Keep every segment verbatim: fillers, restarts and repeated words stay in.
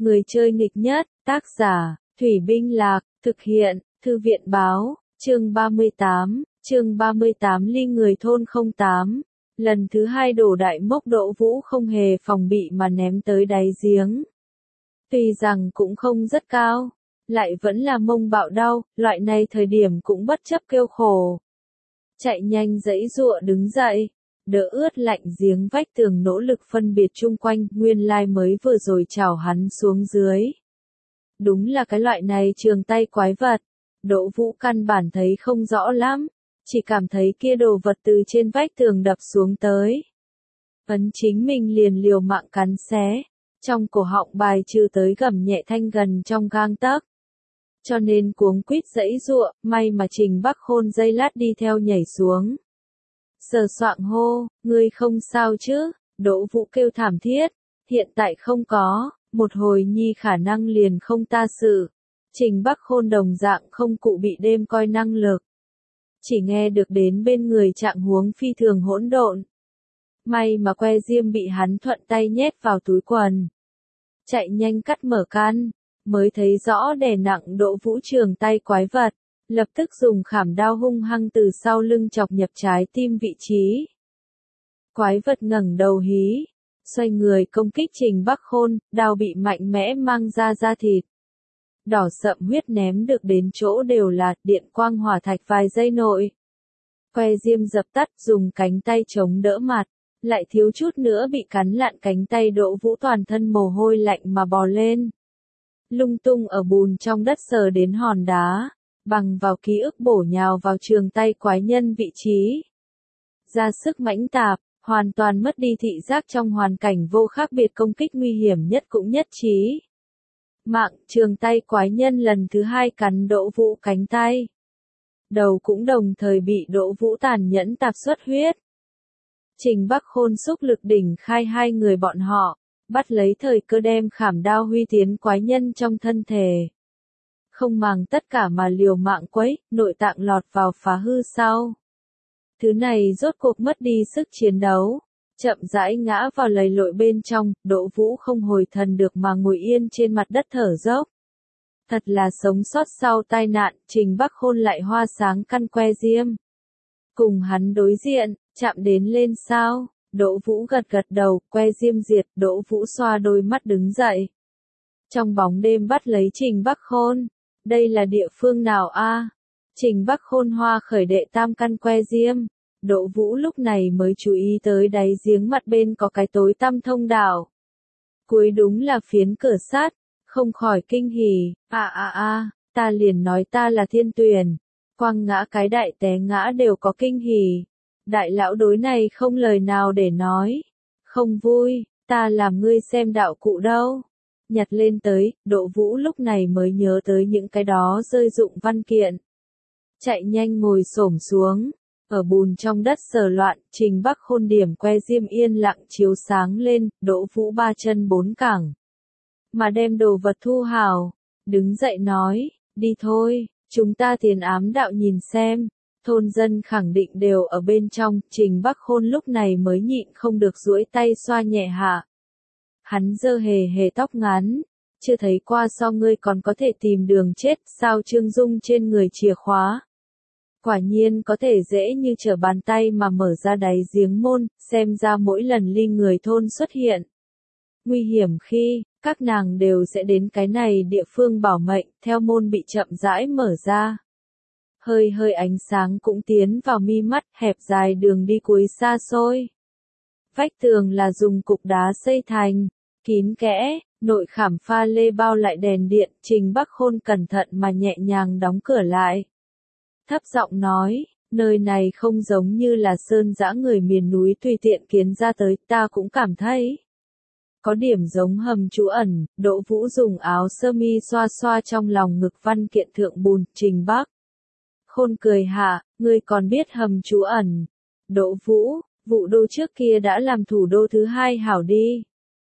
Người chơi nghịch nhất, tác giả, Thủy Binh Lạc, thực hiện, Thư viện Báo, chương ba mươi tám, chương ba mươi tám ly người thôn không tám. Lần thứ hai đổ đại mốc Đỗ Vũ không hề phòng bị mà ném tới đáy giếng. Tuy rằng cũng không rất cao, lại vẫn là mông bạo đau, loại này thời điểm cũng bất chấp kêu khổ. Chạy nhanh giãy giụa đứng dậy, đỡ ướt lạnh giếng vách tường nỗ lực phân biệt chung quanh, nguyên lai mới vừa rồi chảo hắn xuống dưới. Đúng là cái loại này trường tay quái vật, Đỗ Vũ căn bản thấy không rõ lắm, chỉ cảm thấy kia đồ vật từ trên vách tường đập xuống tới. Ấn chính mình liền liều mạng cắn xé, trong cổ họng bài trừ tới gầm nhẹ thanh gần trong gang tấc. Cho nên cuống quýt giãy giụa, may mà Trình Bắc Khôn giây lát đi theo nhảy xuống. Sờ soạng hô, ngươi không sao chứ? Đỗ Vũ kêu thảm thiết, hiện tại không có, một hồi nhi khả năng liền không ta sự. Trình Bắc Khôn đồng dạng không cụ bị đêm coi năng lực. Chỉ nghe được đến bên người trạng huống phi thường hỗn độn. May mà que diêm bị hắn thuận tay nhét vào túi quần. Chạy nhanh cắt mở can, mới thấy rõ đè nặng Đỗ Vũ trường tay quái vật. Lập tức dùng khảm đao hung hăng từ sau lưng chọc nhập trái tim vị trí. Quái vật ngẩng đầu hí, xoay người công kích Trình Bắc Khôn, đao bị mạnh mẽ mang ra da thịt. Đỏ sậm huyết ném được đến chỗ đều là điện quang hỏa thạch vài giây nội. Que diêm dập tắt dùng cánh tay chống đỡ mặt, lại thiếu chút nữa bị cắn lạn cánh tay Đỗ Vũ toàn thân mồ hôi lạnh mà bò lên. Lung tung ở bùn trong đất sờ đến hòn đá. Bằng vào ký ức bổ nhào vào trường tay quái nhân vị trí. Ra sức mãnh tạp, hoàn toàn mất đi thị giác trong hoàn cảnh vô khác biệt công kích nguy hiểm nhất cũng nhất trí. Mạng trường tay quái nhân lần thứ hai cắn Đỗ Vũ cánh tay. Đầu cũng đồng thời bị Đỗ Vũ tàn nhẫn tạp xuất huyết. Trình Bắc Khôn xúc lực đỉnh khai hai người bọn họ, bắt lấy thời cơ đem khảm đao huy tiến quái nhân trong thân thể. Không màng tất cả mà liều mạng quấy, nội tạng lọt vào phá hư sau. Thứ này rốt cuộc mất đi sức chiến đấu, chậm rãi ngã vào lầy lội bên trong, Đỗ Vũ không hồi thần được mà ngồi yên trên mặt đất thở dốc. Thật là sống sót sau tai nạn, Trình Bắc Khôn lại hoa sáng căn que diêm. Cùng hắn đối diện, chạm đến lên sao, Đỗ Vũ gật gật đầu, que diêm diệt, Đỗ Vũ xoa đôi mắt đứng dậy. Trong bóng đêm bắt lấy Trình Bắc Khôn. Đây là địa phương nào a? Trình Bắc Khôn hoa khởi đệ tam căn que diêm. Đỗ Vũ lúc này mới chú ý tới đáy giếng mặt bên có cái tối tăm thông đạo. Cuối đúng là phiến cửa sắt, không khỏi kinh hỉ, à à à, ta liền nói ta là thiên tuyển. Quăng ngã cái đại té ngã đều có kinh hỉ. Đại lão đối này không lời nào để nói. Không vui, ta làm ngươi xem đạo cụ đâu. Nhặt lên tới, Đỗ Vũ lúc này mới nhớ tới những cái đó rơi dụng văn kiện. Chạy nhanh ngồi xổm xuống, ở bùn trong đất sờ loạn, Trình Bắc Khôn điểm que diêm yên lặng chiếu sáng lên, Đỗ Vũ ba chân bốn cẳng. Mà đem đồ vật thu hào, đứng dậy nói, đi thôi, chúng ta tiền ám đạo nhìn xem. Thôn dân khẳng định đều ở bên trong, Trình Bắc Khôn lúc này mới nhịn không được duỗi tay xoa nhẹ hạ. Hắn giơ hề hề tóc ngắn, chưa thấy qua sao ngươi còn có thể tìm đường chết, sao Trương Dung trên người chìa khóa. Quả nhiên có thể dễ như trở bàn tay mà mở ra đáy giếng môn, xem ra mỗi lần ly người thôn xuất hiện. Nguy hiểm khi, các nàng đều sẽ đến cái này địa phương bảo mệnh, theo môn bị chậm rãi mở ra. Hơi hơi ánh sáng cũng tiến vào mi mắt, hẹp dài đường đi cuối xa xôi. Vách tường là dùng cục đá xây thành, kín kẽ, nội khảm pha lê bao lại đèn điện, Trình Bắc Khôn cẩn thận mà nhẹ nhàng đóng cửa lại. Thấp giọng nói, nơi này không giống như là sơn dã người miền núi tùy tiện kiến ra tới, ta cũng cảm thấy. Có điểm giống hầm trú ẩn, Đỗ Vũ dùng áo sơ mi xoa xoa trong lòng ngực văn kiện thượng bùn, Trình Bắc Khôn cười hạ, ngươi còn biết hầm trú ẩn. Đỗ Vũ, vụ đô trước kia đã làm thủ đô thứ hai hảo đi.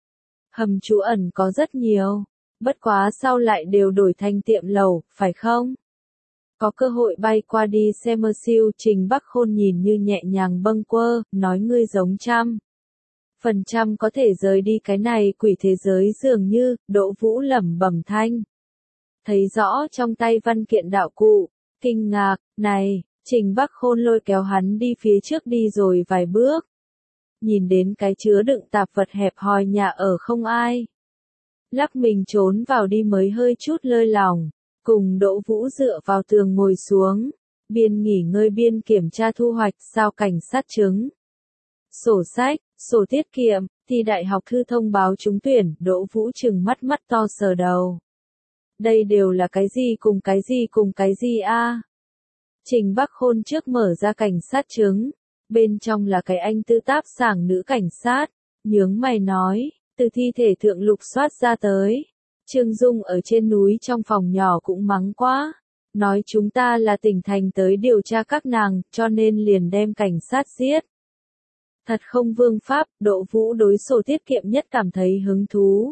Hầm trú ẩn có rất nhiều, bất quá sau lại đều đổi thành tiệm lẩu, phải không? Có cơ hội bay qua đi xem mơ siêu, Trình Bắc Khôn nhìn như nhẹ nhàng bâng quơ, nói ngươi giống trăm. Phần trăm có thể rời đi cái này quỷ thế giới dường như, Đỗ Vũ lẩm bẩm thanh. Thấy rõ trong tay văn kiện đạo cụ, kinh ngạc, này, Trình Bắc Khôn lôi kéo hắn đi phía trước đi rồi vài bước. Nhìn đến cái chứa đựng tạp vật hẹp hòi nhà ở không ai. Lắc mình trốn vào đi mới hơi chút lơi lòng, cùng Đỗ Vũ dựa vào tường ngồi xuống, biên nghỉ ngơi biên kiểm tra thu hoạch sao cảnh sát chứng. Sổ sách, sổ tiết kiệm, thi đại học thư thông báo trúng tuyển, Đỗ Vũ trừng mắt mắt to sờ đầu. Đây đều là cái gì cùng cái gì cùng cái gì a? Trình Bắc Khôn trước mở ra cảnh sát chứng, bên trong là cái anh tư táp sảng nữ cảnh sát, nhướng mày nói, từ thi thể thượng lục soát ra tới. Trương Dung ở trên núi trong phòng nhỏ cũng mắng quá, nói chúng ta là tỉnh thành tới điều tra các nàng, cho nên liền đem cảnh sát giết. Thật không vương pháp, Đỗ Vũ đối sổ tiết kiệm nhất cảm thấy hứng thú.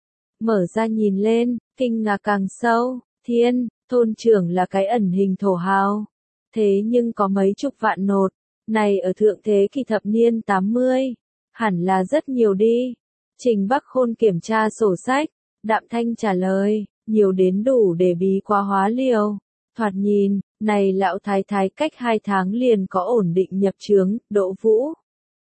Mở ra nhìn lên, kinh ngạc càng sâu, thiên, thôn trưởng là cái ẩn hình thổ hào. Thế nhưng có mấy chục vạn nột, này ở thượng thế kỷ thập niên tám mươi, hẳn là rất nhiều đi. Trình Bắc Khôn kiểm tra sổ sách, đạm thanh trả lời, nhiều đến đủ để bí quá hóa liều. Thoạt nhìn, này lão thái thái cách hai tháng liền có ổn định nhập chướng, Đỗ Vũ.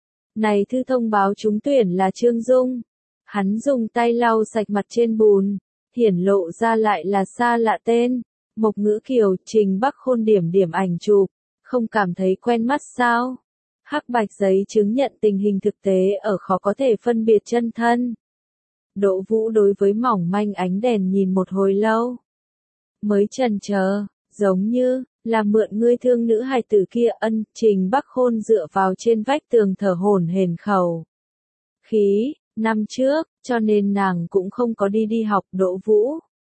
Này thư thông báo trúng tuyển là Trương Dung. Hắn dùng tay lau sạch mặt trên bùn, hiển lộ ra lại là xa lạ tên. Mộc Ngữ Kiều, Trình Bắc Khôn điểm điểm ảnh chụp, không cảm thấy quen mắt sao? Hắc bạch giấy chứng nhận tình hình thực tế ở khó có thể phân biệt chân thân. Đỗ Vũ đối với mỏng manh ánh đèn nhìn một hồi lâu. Mới chần chờ, giống như là mượn ngươi thương nữ hài tử kia. Ân, Trình Bắc Khôn dựa vào trên vách tường thở hổn hển khẩu khí, năm trước, cho nên nàng cũng không có đi đi học. Đỗ Vũ.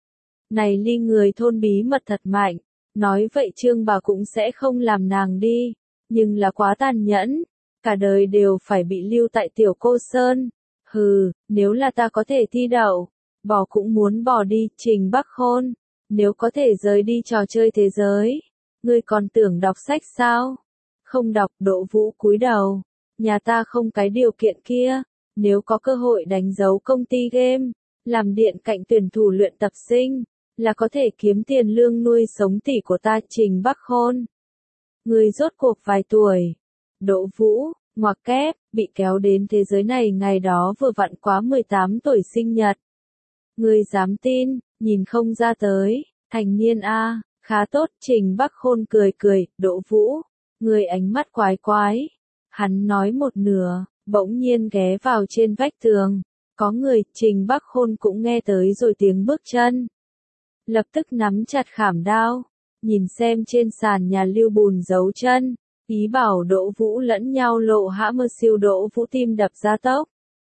Này ly người thôn bí mật thật mạnh, nói vậy Trương bà cũng sẽ không làm nàng đi, nhưng là quá tàn nhẫn, cả đời đều phải bị lưu tại tiểu cô sơn. Hừ, nếu là ta có thể thi đậu, bỏ cũng muốn bỏ đi. Trình Bắc Khôn, nếu có thể rời đi trò chơi thế giới, ngươi còn tưởng đọc sách sao? Không đọc. Đỗ Vũ cúi đầu, nhà ta không cái điều kiện kia, nếu có cơ hội đánh dấu công ty game, làm điện cạnh tuyển thủ luyện tập sinh, là có thể kiếm tiền lương nuôi sống tỷ của ta. Trình Bắc Khôn, ngươi rốt cuộc vài tuổi? Đỗ Vũ, ngoặc kép, bị kéo đến thế giới này ngày đó vừa vặn quá mười tám tuổi sinh nhật. Ngươi dám tin, nhìn không ra tới, thành niên a, khá tốt. Trình Bắc Khôn cười cười, Đỗ Vũ, ngươi ánh mắt quái quái. Hắn nói một nửa, bỗng nhiên ghé vào trên vách tường, có người. Trình Bắc Khôn cũng nghe tới rồi tiếng bước chân. Lập tức nắm chặt khảm đao, nhìn xem trên sàn nhà lưu bùn dấu chân, ý bảo Đỗ Vũ lẫn nhau lộ hã mơ siêu. Đỗ Vũ tim đập ra tốc.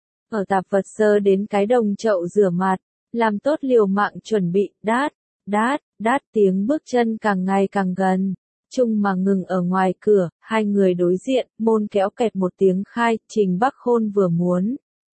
Ở tạp vật sơ đến cái đồng chậu rửa mặt, làm tốt liều mạng chuẩn bị. Đát, đát, đát, tiếng bước chân càng ngày càng gần, chung mà ngừng ở ngoài cửa. Hai người đối diện, môn kéo kẹt một tiếng khai. Trình Bắc Khôn vừa muốn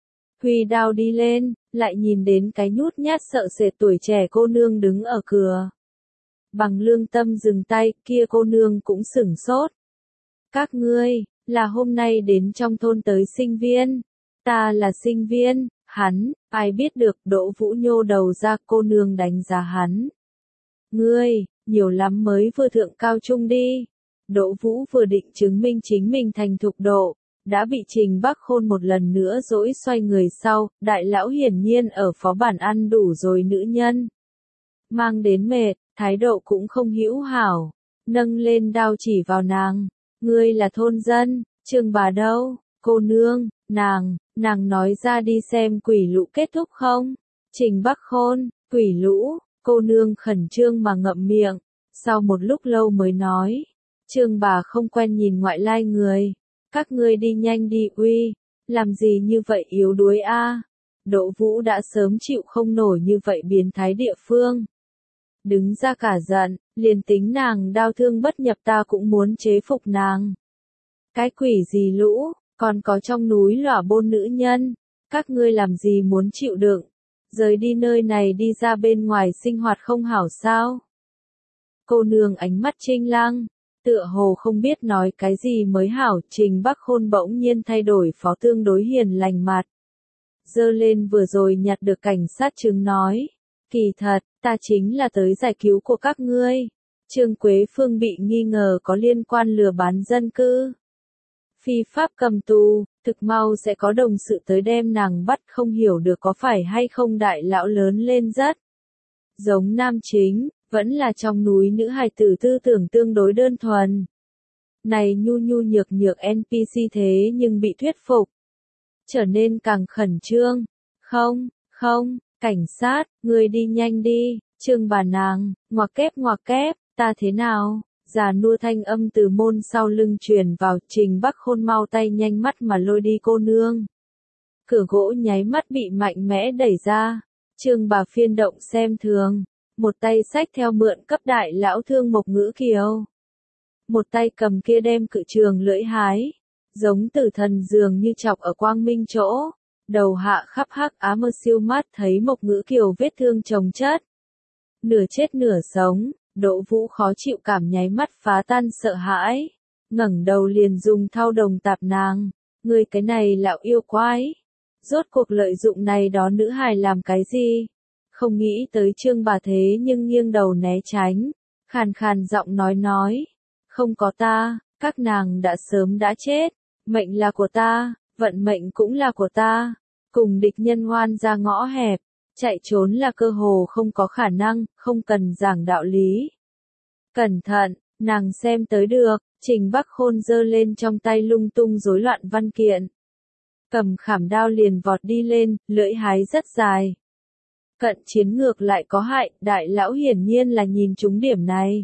huy đao đi lên, lại nhìn đến cái nhút nhát sợ sệt tuổi trẻ cô nương đứng ở cửa. Bằng lương tâm dừng tay, kia cô nương cũng sửng sốt. Các ngươi, là hôm nay đến trong thôn tới sinh viên? Ta là sinh viên. Hắn, ai biết được. Đỗ Vũ nhô đầu ra. Cô nương đánh giá hắn. Ngươi, nhiều lắm mới vừa thượng cao trung đi. Đỗ Vũ vừa định chứng minh chính mình thành thục độ, đã bị Trình Bắc Khôn một lần nữa dỗi xoay người sau. Đại lão hiển nhiên ở phó bản ăn đủ rồi nữ nhân. Mang đến mệt, thái độ cũng không hữu hảo. Nâng lên đao chỉ vào nàng. Ngươi là thôn dân, Trương bà đâu? Cô nương, nàng, nàng nói ra đi xem quỷ lũ kết thúc không? Trình Bắc Khôn, quỷ lũ, cô nương khẩn trương mà ngậm miệng, sau một lúc lâu mới nói. Trương bà không quen nhìn ngoại lai người. Các ngươi đi nhanh đi. Uy, làm gì như vậy yếu đuối a? Đỗ Vũ đã sớm chịu không nổi như vậy biến thái địa phương. Đứng ra cả giận, liền tính nàng đau thương bất nhập ta cũng muốn chế phục nàng. Cái quỷ gì lũ, còn có trong núi lỏa bôn nữ nhân, các ngươi làm gì muốn chịu đựng, rời đi nơi này đi ra bên ngoài sinh hoạt không hảo sao? Cô nương ánh mắt trinh lăng, tựa hồ không biết nói cái gì mới hảo, Trình Bắc Khôn bỗng nhiên thay đổi phó tương đối hiền lành mặt. Dơ lên vừa rồi nhặt được cảnh sát chứng nói, kỳ thật, ta chính là tới giải cứu của các ngươi. Trương Quế Phương bị nghi ngờ có liên quan lừa bán dân cư. Phi pháp cầm tù, thực mau sẽ có đồng sự tới đem nàng bắt, không hiểu được có phải hay không đại lão lớn lên rất giống nam chính, vẫn là trong núi nữ hài tử tư tưởng tương đối đơn thuần. Này nhu nhu nhược nhược en pê xê thế nhưng bị thuyết phục. Trở nên càng khẩn trương. Không, không, cảnh sát, người đi nhanh đi, Trương bà nàng, ngoặc kép ngoặc kép, ta thế nào? Già nua thanh âm từ môn sau lưng truyền vào, Trình Bắc Khôn mau tay nhanh mắt mà lôi đi cô nương. Cửa gỗ nháy mắt bị mạnh mẽ đẩy ra. Trương bà phiên động xem thường, một tay xách theo mượn cấp đại lão Thương Mộc Ngữ Kiều. Một tay cầm kia đem cự trường lưỡi hái, giống tử thần dường như chọc ở quang minh chỗ, đầu hạ khắp hắc á mơ siêu mắt thấy Mộc Ngữ Kiều vết thương chồng chất. Nửa chết nửa sống, Đỗ Vũ khó chịu cảm nháy mắt phá tan sợ hãi, ngẩng đầu liền dùng thao đồng tạp nàng, ngươi cái này lão yêu quái. Rốt cuộc lợi dụng này đó nữ hài làm cái gì? Không nghĩ tới Trương bà thế nhưng nghiêng đầu né tránh, khàn khàn giọng nói nói, không có ta, các nàng đã sớm đã chết, mệnh là của ta, vận mệnh cũng là của ta, cùng địch nhân ngoan ra ngõ hẹp, chạy trốn là cơ hồ không có khả năng, không cần giảng đạo lý. Cẩn thận, nàng xem tới được, Trình Bắc Khôn giơ lên trong tay lung tung rối loạn văn kiện. Cầm khảm đao liền vọt đi lên, lưỡi hái rất dài. Cận chiến ngược lại có hại, đại lão hiển nhiên là nhìn trúng điểm này.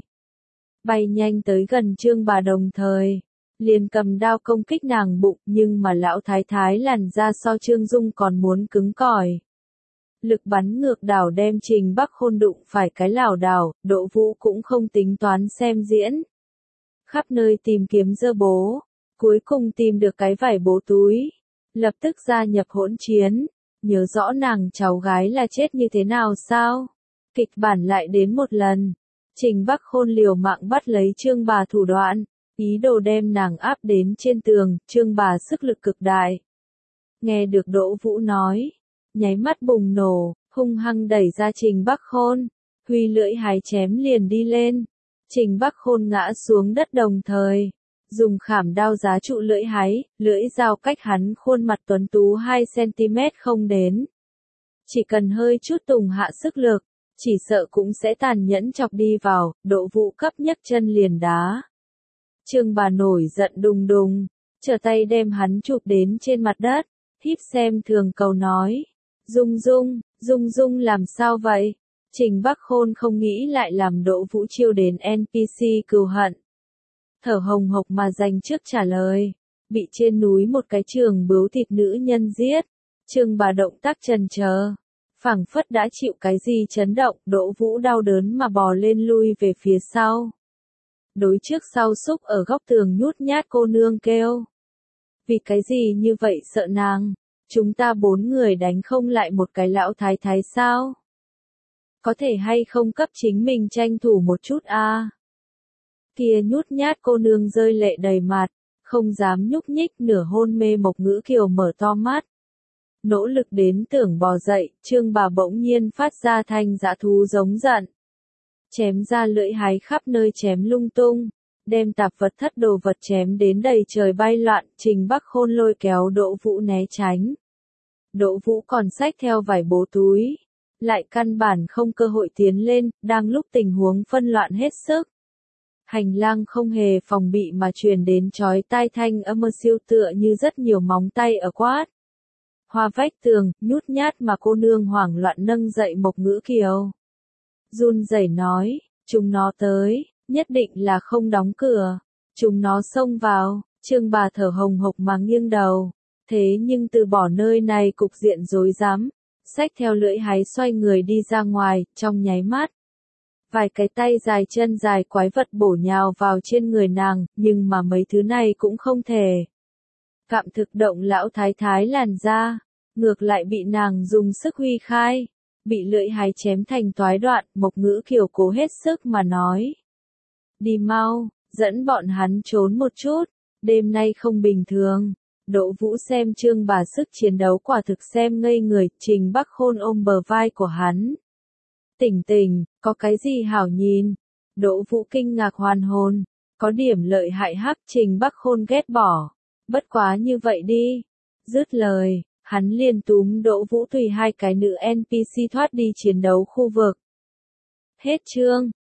Bay nhanh tới gần Trương bà đồng thời, liền cầm đao công kích nàng bụng, nhưng mà lão thái thái làn da so Trương Dung còn muốn cứng cỏi. Lực bắn ngược đảo đem Trình Bắc Khôn đụng phải cái lảo đảo, Đỗ Vũ cũng không tính toán xem diễn. Khắp nơi tìm kiếm dơ bố, cuối cùng tìm được cái vải bố túi. Lập tức gia nhập hỗn chiến, nhớ rõ nàng cháu gái là chết như thế nào sao? Kịch bản lại đến một lần, Trình Bắc Khôn liều mạng bắt lấy Trương bà thủ đoạn, ý đồ đem nàng áp đến trên tường, Trương bà sức lực cực đại. Nghe được Đỗ Vũ nói, nháy mắt bùng nổ, hung hăng đẩy ra Trình Bắc Khôn, huy lưỡi hái chém liền đi lên. Trình Bắc Khôn ngã xuống đất đồng thời, dùng khảm đao giá trụ lưỡi hái, lưỡi dao cách hắn khuôn mặt tuấn tú hai xăng-ti-mét không đến. Chỉ cần hơi chút tùng hạ sức lực, chỉ sợ cũng sẽ tàn nhẫn chọc đi vào, Đỗ Vũ cấp nhấc chân liền đá. Trương bà nổi giận đùng đùng, trở tay đem hắn chụp đến trên mặt đất, híp xem thường cầu nói. Dung Dung, Dung Dung làm sao vậy? Trình Bắc Khôn không nghĩ lại làm Đỗ Vũ chiêu đến en pê xê cừu hận. Thở hồng hộc mà dành trước trả lời, bị trên núi một cái trường bướu thịt nữ nhân giết. Trương bà động tác chần chờ, phảng phất đã chịu cái gì chấn động, Đỗ Vũ đau đớn mà bò lên lui về phía sau. Đối trước sau xúc ở góc tường nhút nhát cô nương kêu. Vì cái gì như vậy sợ nàng? Chúng ta bốn người đánh không lại một cái lão thái thái sao? Có thể hay không cấp chính mình tranh thủ một chút a? À? Kia nhút nhát cô nương rơi lệ đầy mặt, không dám nhúc nhích, nửa hôn mê Mộc Ngữ Kiều mở to mắt. Nỗ lực đến tưởng bò dậy, Trương bà bỗng nhiên phát ra thanh dã thú giống giận. Chém ra lưỡi hái khắp nơi chém lung tung, đem tạp vật thất đồ vật chém đến đầy trời bay loạn, Trình Bắc Khôn lôi kéo Đỗ Vũ né tránh. Đỗ Vũ còn xách theo vài bố túi, lại căn bản không cơ hội tiến lên, đang lúc tình huống phân loạn hết sức. Hành lang không hề phòng bị mà truyền đến chói tai thanh âm siêu tựa như rất nhiều móng tay ở quát. Hoa vách tường, nhút nhát mà cô nương hoảng loạn nâng dậy Mộc Ngữ Kiều. Run rẩy nói, chúng nó tới, nhất định là không đóng cửa. Chúng nó xông vào, Trương bà thở hồng hộc mà nghiêng đầu. Thế nhưng từ bỏ nơi này cục diện rối rắm, xách theo lưỡi hái xoay người đi ra ngoài, trong nháy mắt. Vài cái tay dài chân dài quái vật bổ nhào vào trên người nàng, nhưng mà mấy thứ này cũng không thể. Cạm thực động lão thái thái làn da, ngược lại bị nàng dùng sức huy khai, bị lưỡi hái chém thành toái đoạn, Mộc Ngữ Kiều cố hết sức mà nói. Đi mau, dẫn bọn hắn trốn một chút, đêm nay không bình thường. Đỗ Vũ xem Trương Bà sức chiến đấu quả thực xem ngây người, Trình Bắc Khôn ôm bờ vai của hắn. Tỉnh tỉnh, có cái gì hảo nhìn? Đỗ Vũ kinh ngạc hoàn hồn, có điểm lợi hại hắc, Trình Bắc Khôn ghét bỏ. Bất quá như vậy đi. Dứt lời, hắn liền túm Đỗ Vũ tùy hai cái nữ en pê xê thoát đi chiến đấu khu vực. Hết chương.